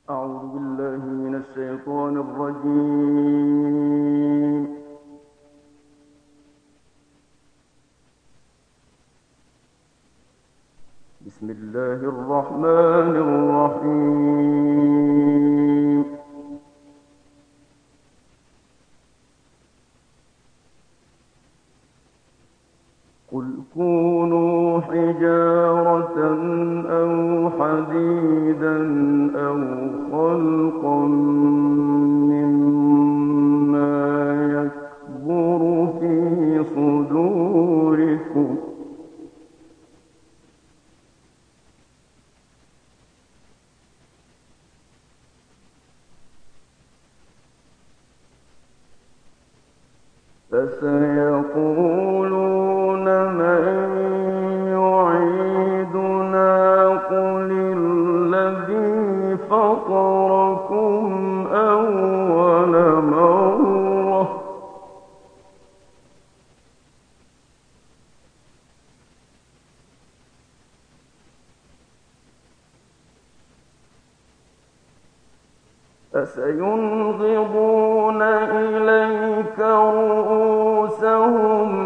أعوذ بالله من الشيطان الرجيم. بسم الله الرحمن الرحيم. قل كونوا حجارة أو حديدا أو خلقا مما يكبر في صدوركم فسيقولون من يعيدنا قل الذي فطركم أول مرة فسينغضون إليك رؤوسهم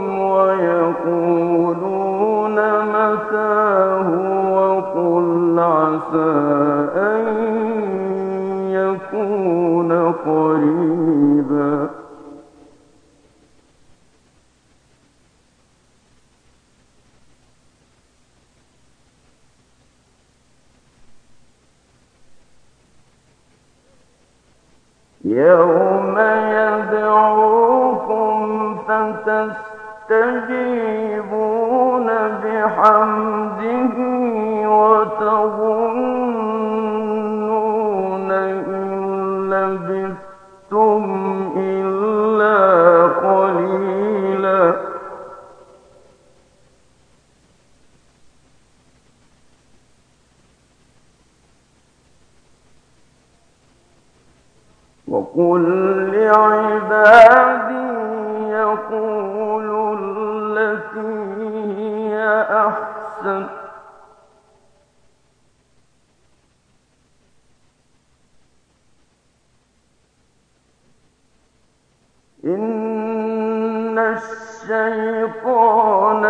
ويقولون متى هو قل عسى أن يكون قريبا يوم يدعوكم فتستجيبون بحمده وتظنون إن لبثتم إلا قليلا وقل لعبادي يقولوا التي هي أحسن إن الشيطان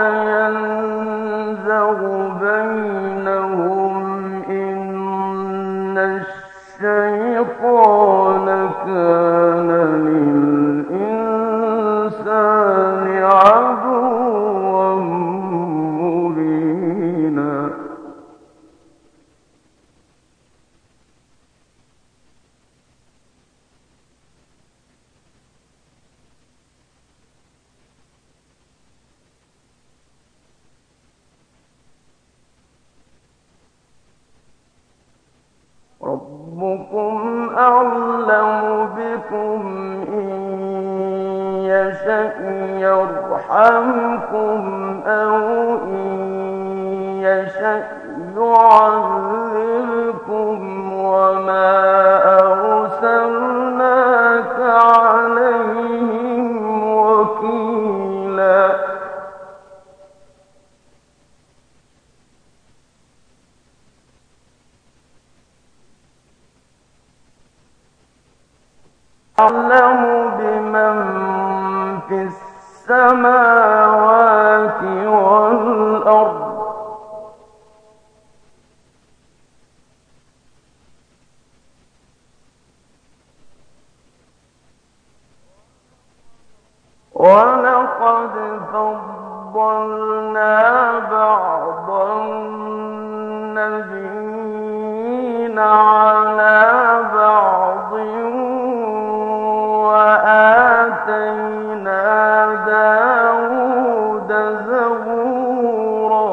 ينزغ بينهم إن الشيطان كان للإنسان عدوا مبينا ربكم أعلم بكم إن يشأ يرحمكم أو إن يشأ يعذبكم وما أرسلناك عليهم وكيلا أعلم بمن في السماوات والأرض ولقد فضلنا بعض النبيين على بعض وآتينا داود زبورا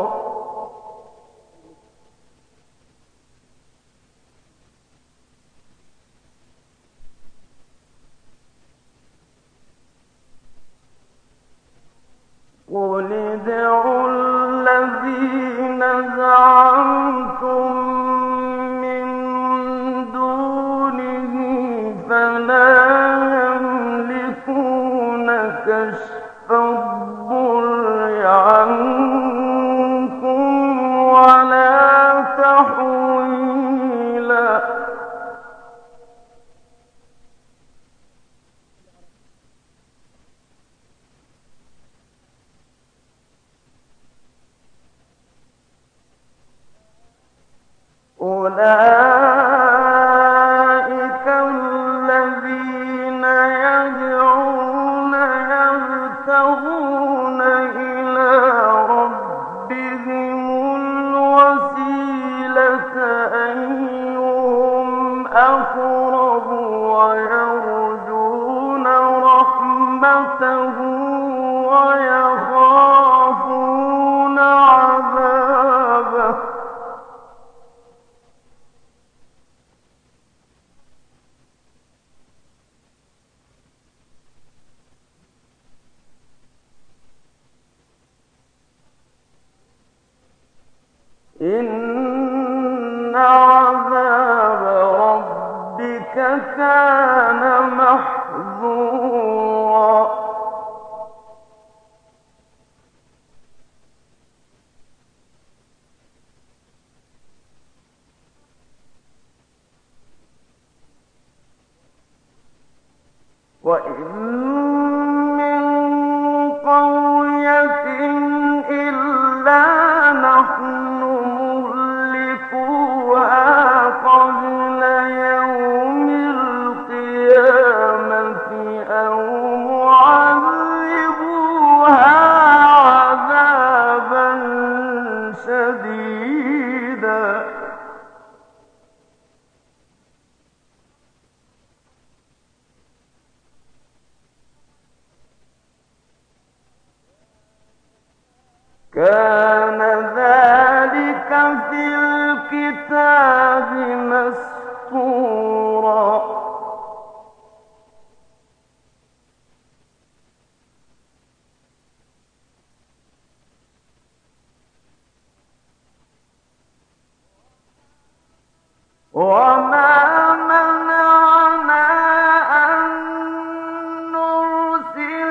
قل ادعوا الذين زعمتم من أولئك الذين يدعون يبتغون إلى ربهم الوسيلة أيهم أقرب ويرجون رحمته ويخافون عذابه إن عذاب ربك كان محذورا وإن من قرية إلا نحن مهلكوها قبل يوم القيامة أو معذبوها عذابا شديدا كان ذلك في الكتاب مسطورا وما منعنا أن نرسل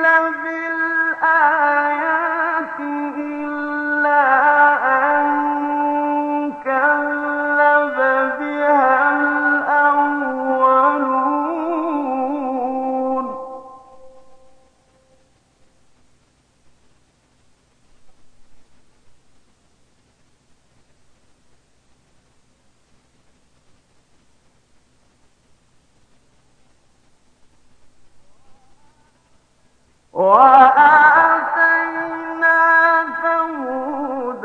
بالآيات إلا أن كذب بها الأولون وآتينا ثمود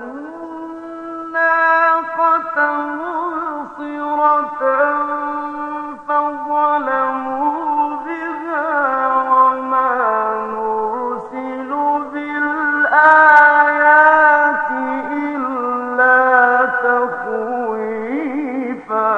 الناقة مبصرة فظلموا بها وما نرسل بالآيات إلا تخويفا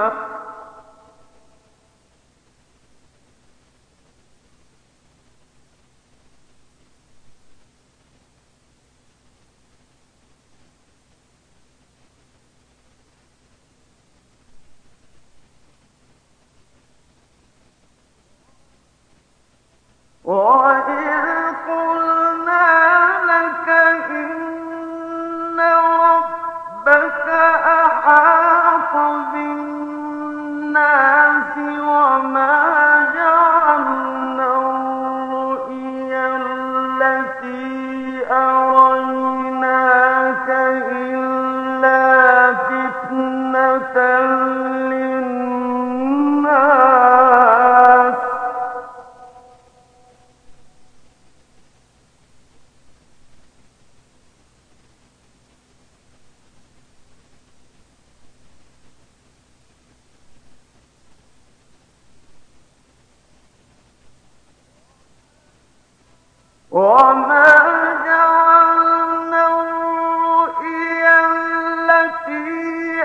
وإذ قلنا لك إن ربك أحاط بالناس وما جعلنا الرؤيا التي أريناك إلا فتنة للناس وما جعلنا الرؤيا التي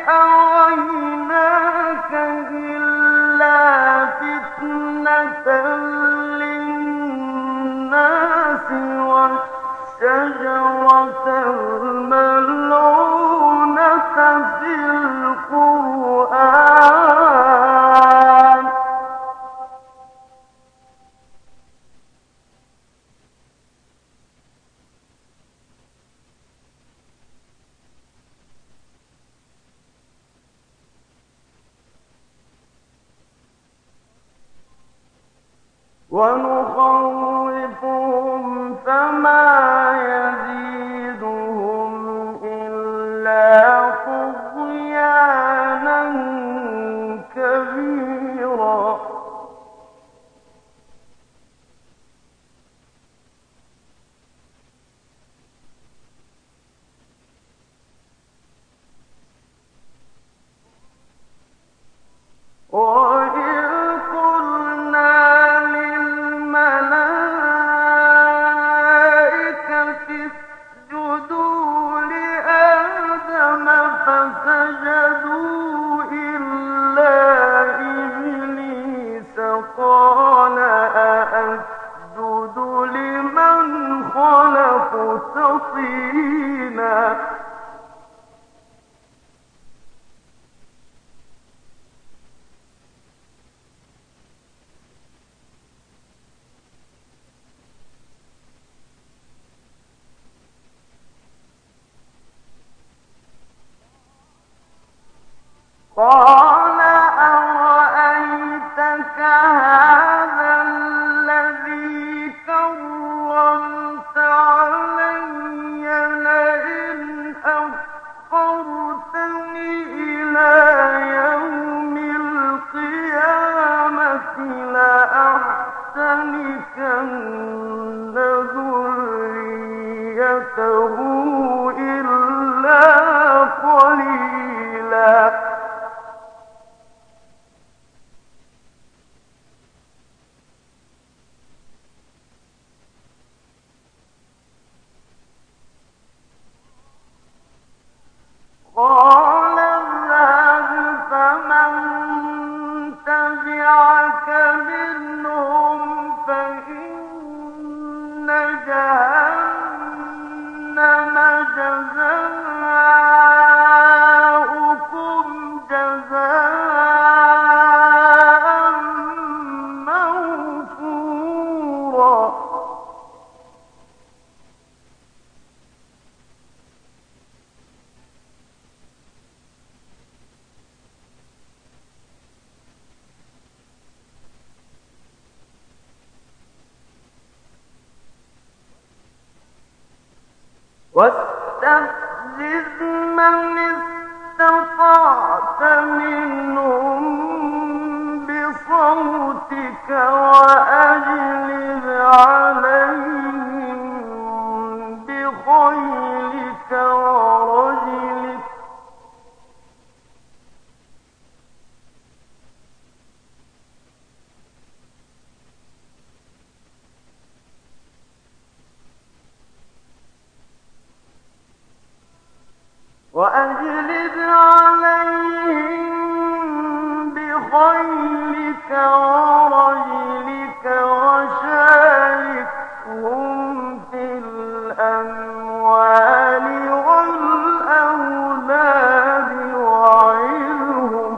أريناك إلا فتنة للناس والشجرة الملعونة في القرآن ونخوفهم فما يزيدهم إلا طغيانا وإذ قلنا للملائكة اسجدوا لآدم فسجدوا إلا إبليس قال أأسجد لمن خلقت طينا قال أرأيتك هذا الذي كرمت علي لئن أخرتني إلى يوم القيامة لأحتنكن ذريته إلا قليلا قال اذهب فمن تبعك منهم فإن جهنم جزاؤكم جزاء موفورا واستفزز من استطعت منهم بصوتك وأجلب عليهم بخيلك ورجلك ورجلك وشاركهم في الأموال والأولاد وعظهم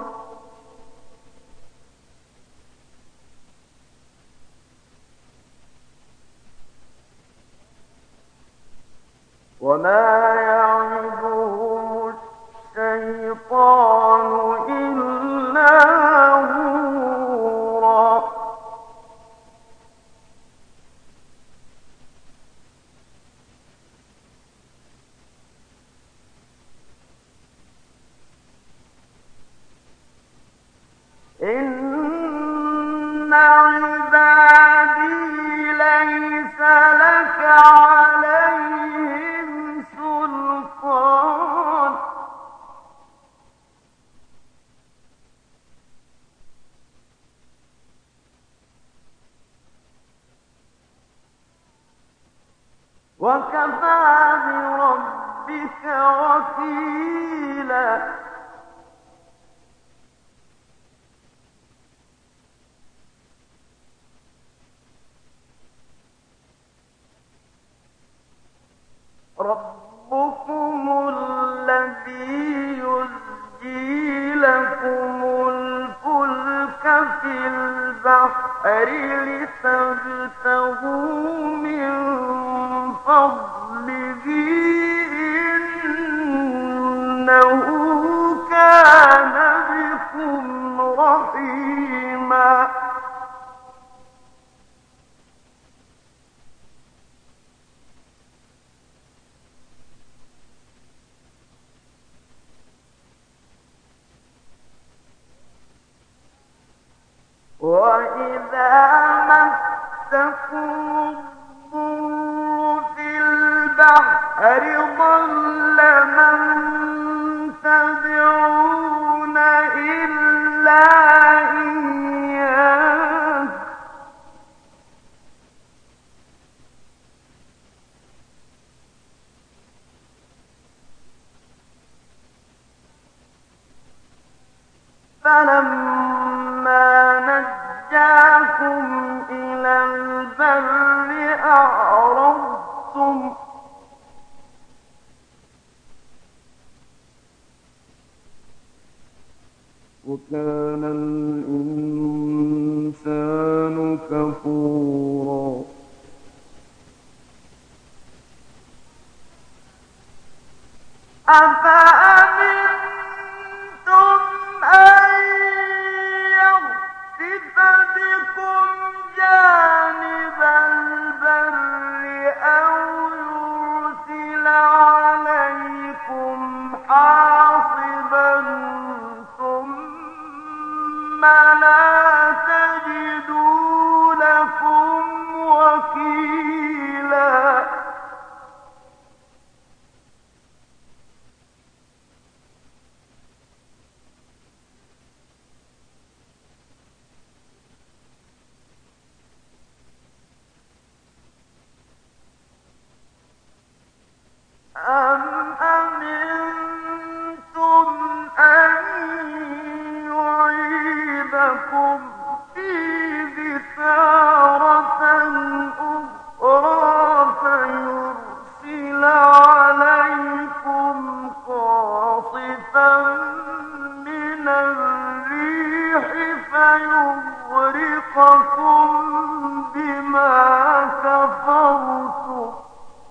وما يعظهم الشيطان إلا غرورا إن عبادي ليس لك عليهم سلطان وكفى بربك وكيلا ربكم الذي يزجي لكم الفلك في البحر لتبتغوا من فضله إنه كان بكم رحيما وإذا مسكم الضر في البحر ضل من تدعون إلا فلما نجاكم إلى البر أعرضتم وكان الإنسان كفورا أفأمنتم أن يخسف بكم جانب البر أو يرسل عليكم حاصبا ثم لا تجدوا لكم وكيلا أم أمنتم أن يعيدكم فيه تارة أخرى فيرسل عليكم قاصفا من الريح فيغرقكم بما كفرتم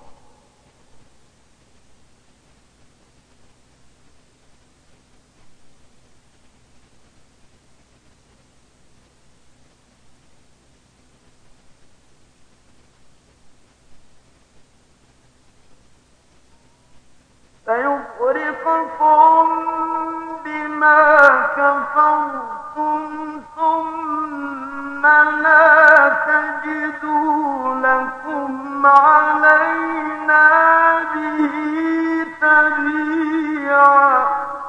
ثم لا تجدوا لكم علينا به تبيعا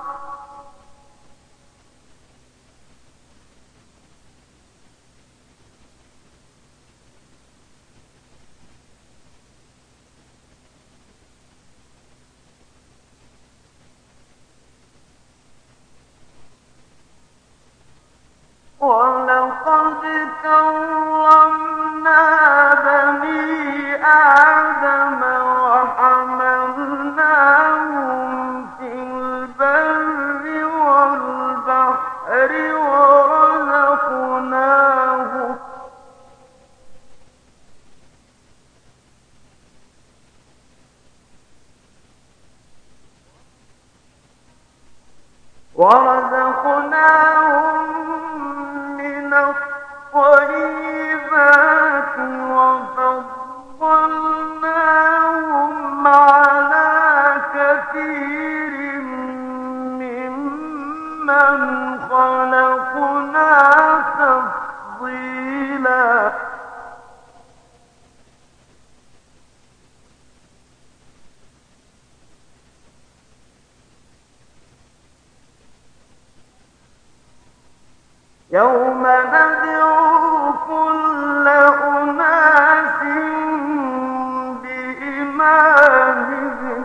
ولقد كرمنا بني آدم وحملناهم في البر والبحر ورزقناهم من الطيبات وفضلناهم على كثير ممن خلقنا تفضيلا يوم ندعو كل أناس بإمامهم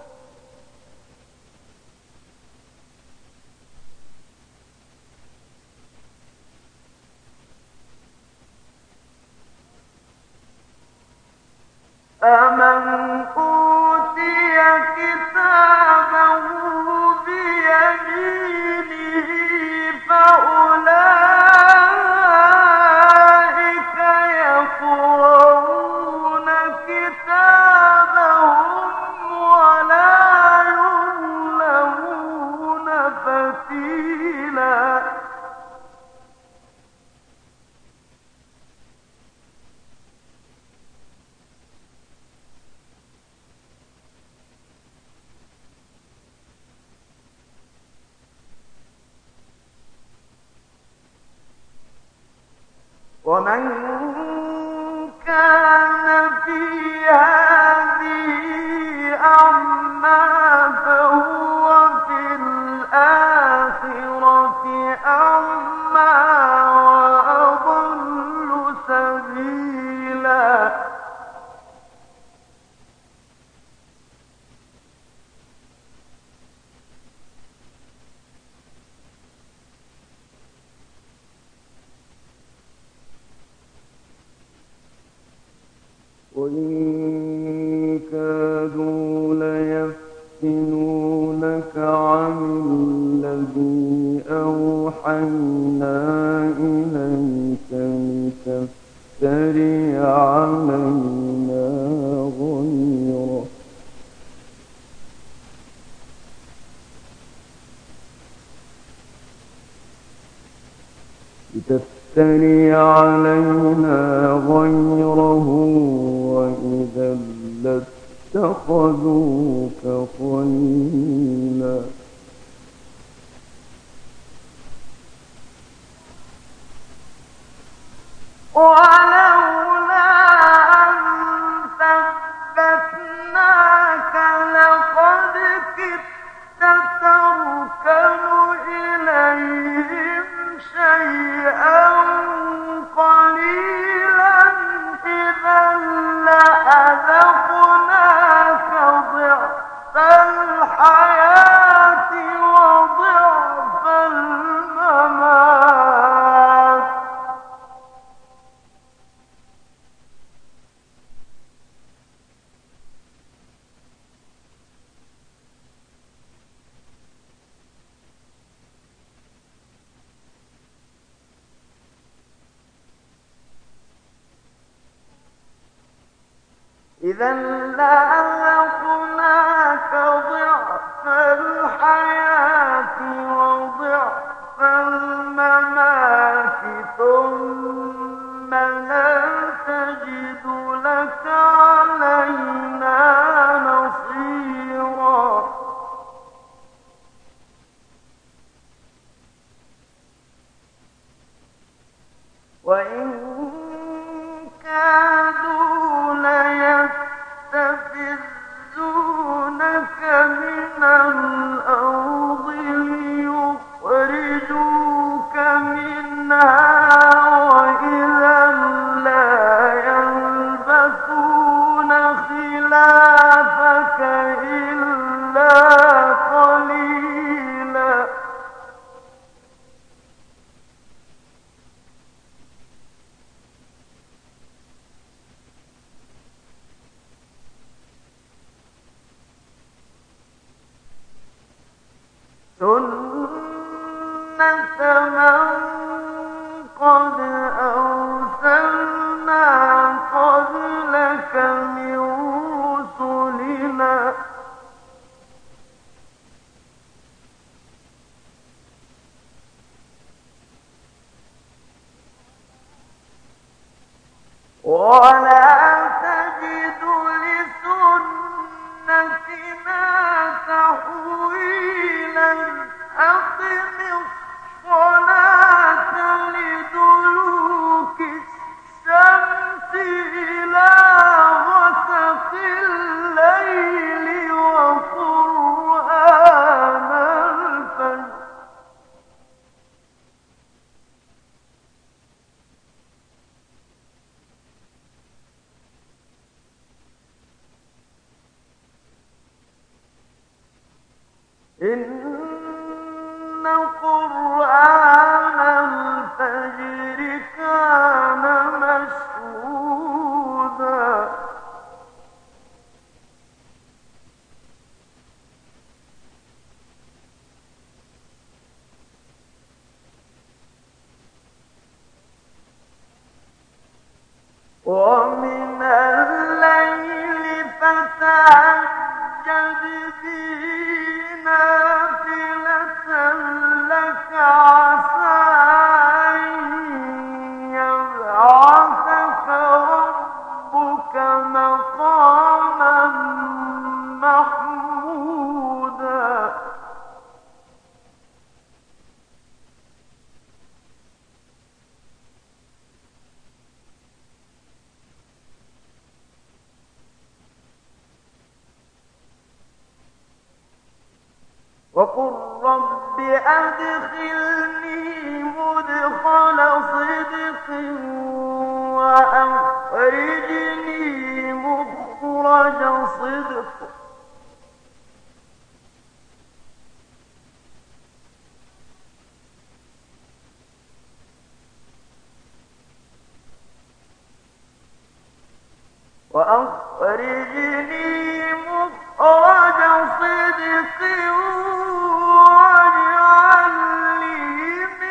فمن أوتي كتابه بيمينه فأولئك يقرؤون كتابهم ولا يظلمون فتيلا ومن كان في هذه أعمى فهو في الآخرة أعمى وأضل سبيلا أوحينا إليك لتفتري علينا غيره وإذا لاتخذوك خليلا ولولا أن ثبتناك لقد كدت تركن إليهم شيئا قليلا إذا لأذقناك ضعف الحياة وضعف الممات إذا لأذقناك ضعف الحياة وضعف الممات ثم لا تجد لك علينا نصيرا وإن كادوا ليستفزونك من الأرض ليخرجوك منها وإذا لا يلبثون خلافك إلا قليلا سنة من قد أرسلنا قبلك من رسلنا ولا تجد لسنتنا تحويلا أقم الصلاة لدلوك الشمس إلى غسق الليل وقرآن الفجر إن قرآن الفجر كان مشهودا ومن الليل فتهجد به نافلة لك عسى أن يبعثك ربك مقاما محمودا وقل رب أدخلني مدخل صدق وأخرجني مخرج صدق وأخرجني مخرج صدق واجعل لي من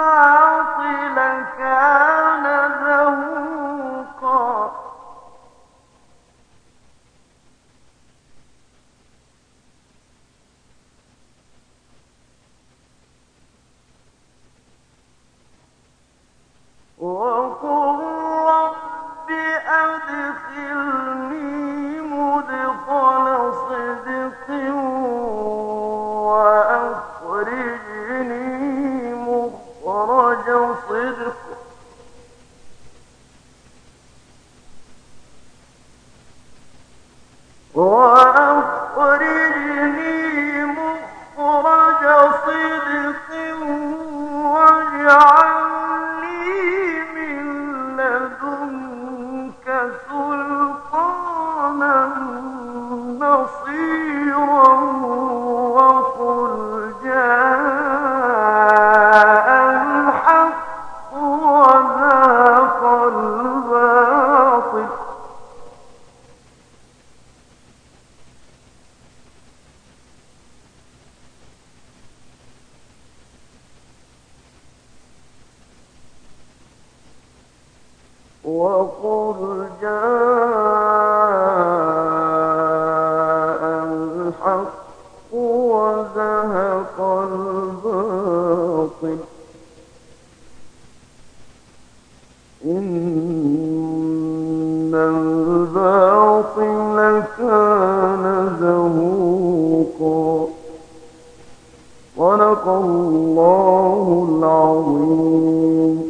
الباطل كان زهوقا وقل رب أدخلني مدخل صدق وأخرجني مخرج صدق وأخرجني مخرج صدق واجعلني من لدنك سلطانا نصيرا وقل جاء الحق وزهق الباطل وقل جاء الحق وزهق الباطل إن الباطل كان زهوقا صدق الله العظيم.